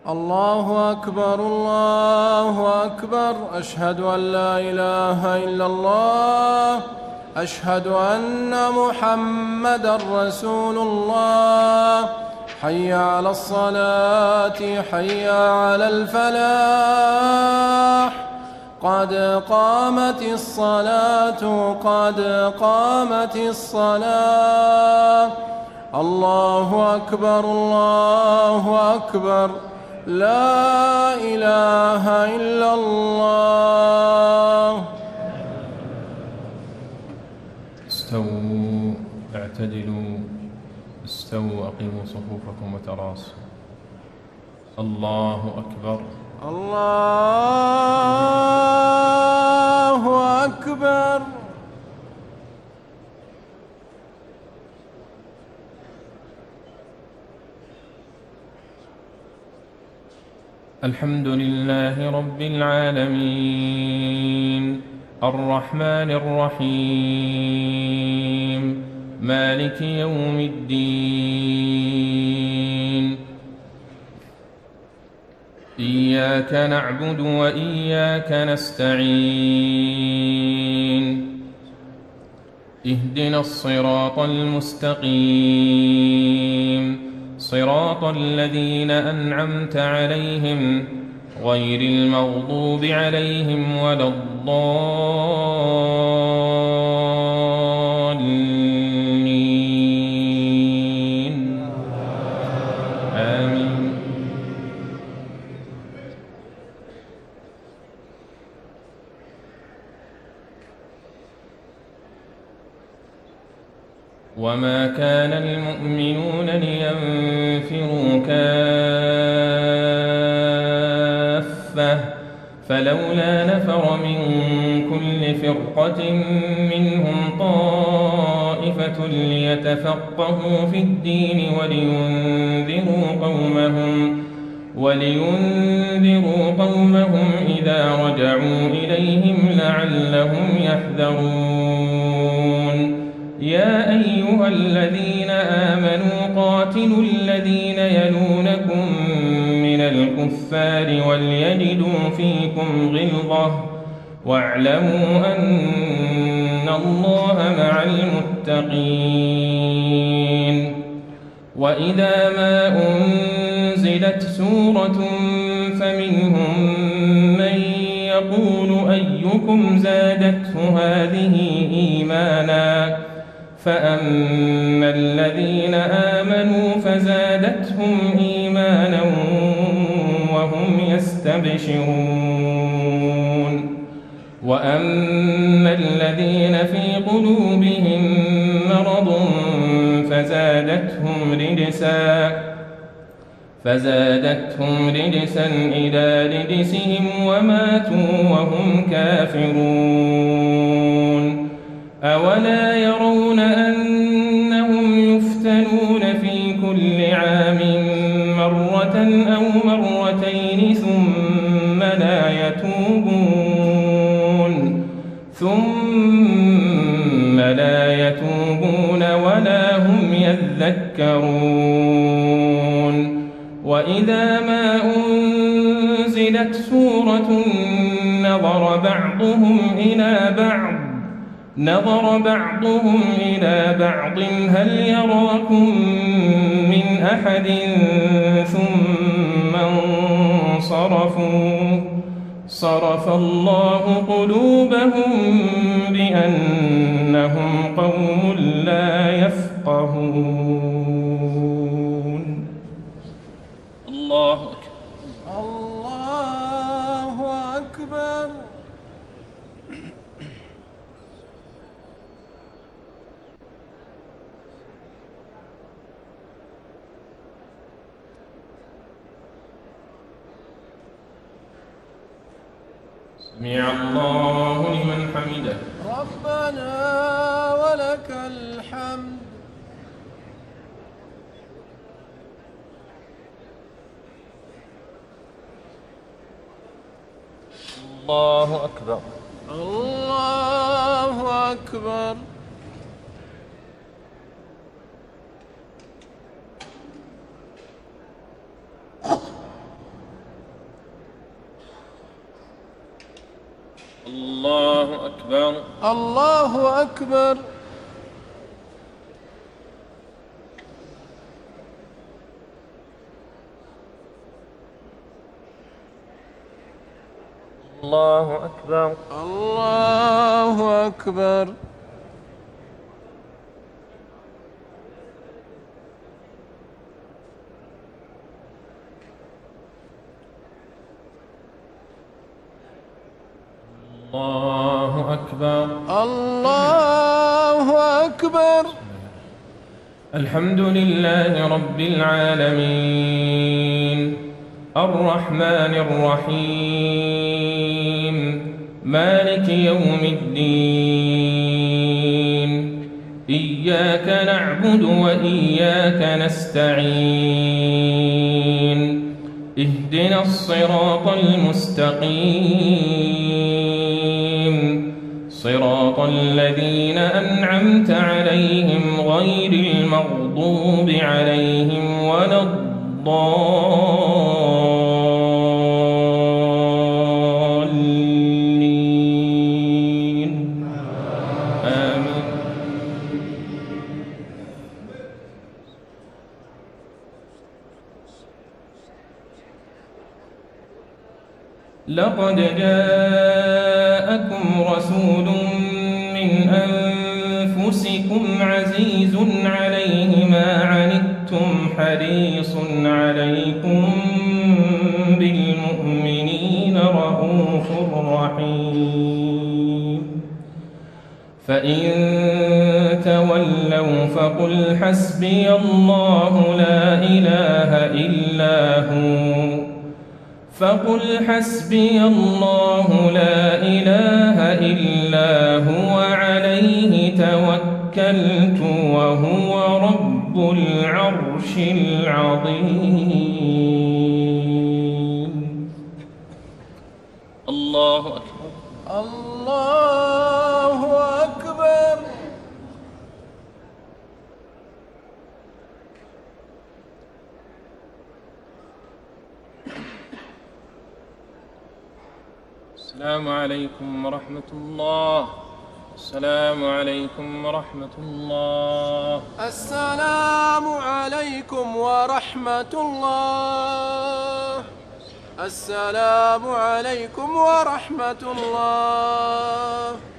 الله أكبر الله أكبر. أشهد أن لا إله إلا الله. أشهد أن محمدًا رسول الله. حي على الصلاة حي على الفلاح. قد قامت الصلاة قد قامت الصلاة. الله أكبر الله أكبر. لا إله إلا الله. استووا اعتدلوا استووا أقيموا صفوفكم وتراصوا. الله أكبر الله أكبر. الحمد لله رب العالمين الرحمن الرحيم مالك يوم الدين. إياك نعبد وإياك نستعين. اهدنا الصراط المستقيم صراط الذين أنعمت عليهم غير المغضوب عليهم ولا الضالين. آمين. وما كان المؤمنون لينفروا كافة فلولا نفر من كل فرقة منهم طائفة ليتفقهوا في الدين ولينذروا قومهم إذا رجعوا إليهم لعلهم يحذرون. يا أيها الذين آمنوا قاتلوا الذين يلونكم من الكفار وليجدوا فيكم غلظة واعلموا أن الله مع المتقين. وإذا ما أنزلت سورة فمنهم من يقول أيكم زادته هذه إيمانا فأما الذين آمنوا فزادتهم إيمانا وهم يستبشرون. وأما الذين في قلوبهم مرض فزادتهم رجسا إلى رجسهم وماتوا وهم كافرون. أولا يرون أنهم يفتنون في كل عام مرة أو مرتين ثم لا يتوبون ولا هم يذكرون. وإذا ما أنزلت سورة نظر بعضهم إلى بعض هل يراكم من أحد ثم انصرفوا. صرف الله قلوبهم بأنهم قوم لا يفقهون. الله أكبر الله أكبر. سمع الله لمن حمده. ربنا ولك الحمد. الله أكبر الله أكبر. الله أكبر. الله أكبر. الله أكبر. الله أكبر. الله أكبر. الله أكبر. الحمد لله رب العالمين الرحمن الرحيم مالك يوم الدين إياك نعبد وإياك نستعين اهدنا الصراط المستقيم صراط الذين أنعمت عليهم غير المغضوب عليهم ولا الضالين آمين. لقد جاءكم رسول من أنفسكم عزيز عليه ما عنتم حريص عليكم بالمؤمنين رءوف رحيم فإن تولوا فقل حسبي الله لا إله إلا هو فقل حسبي الله لا إله إلا هو عليه توكلت وهو رب العرش العظيم. الله أكبر. الله أكبر. السلام عليكم ورحمة الله. السلام عليكم ورحمة الله. السلام عليكم ورحمة الله. السلام عليكم ورحمة الله.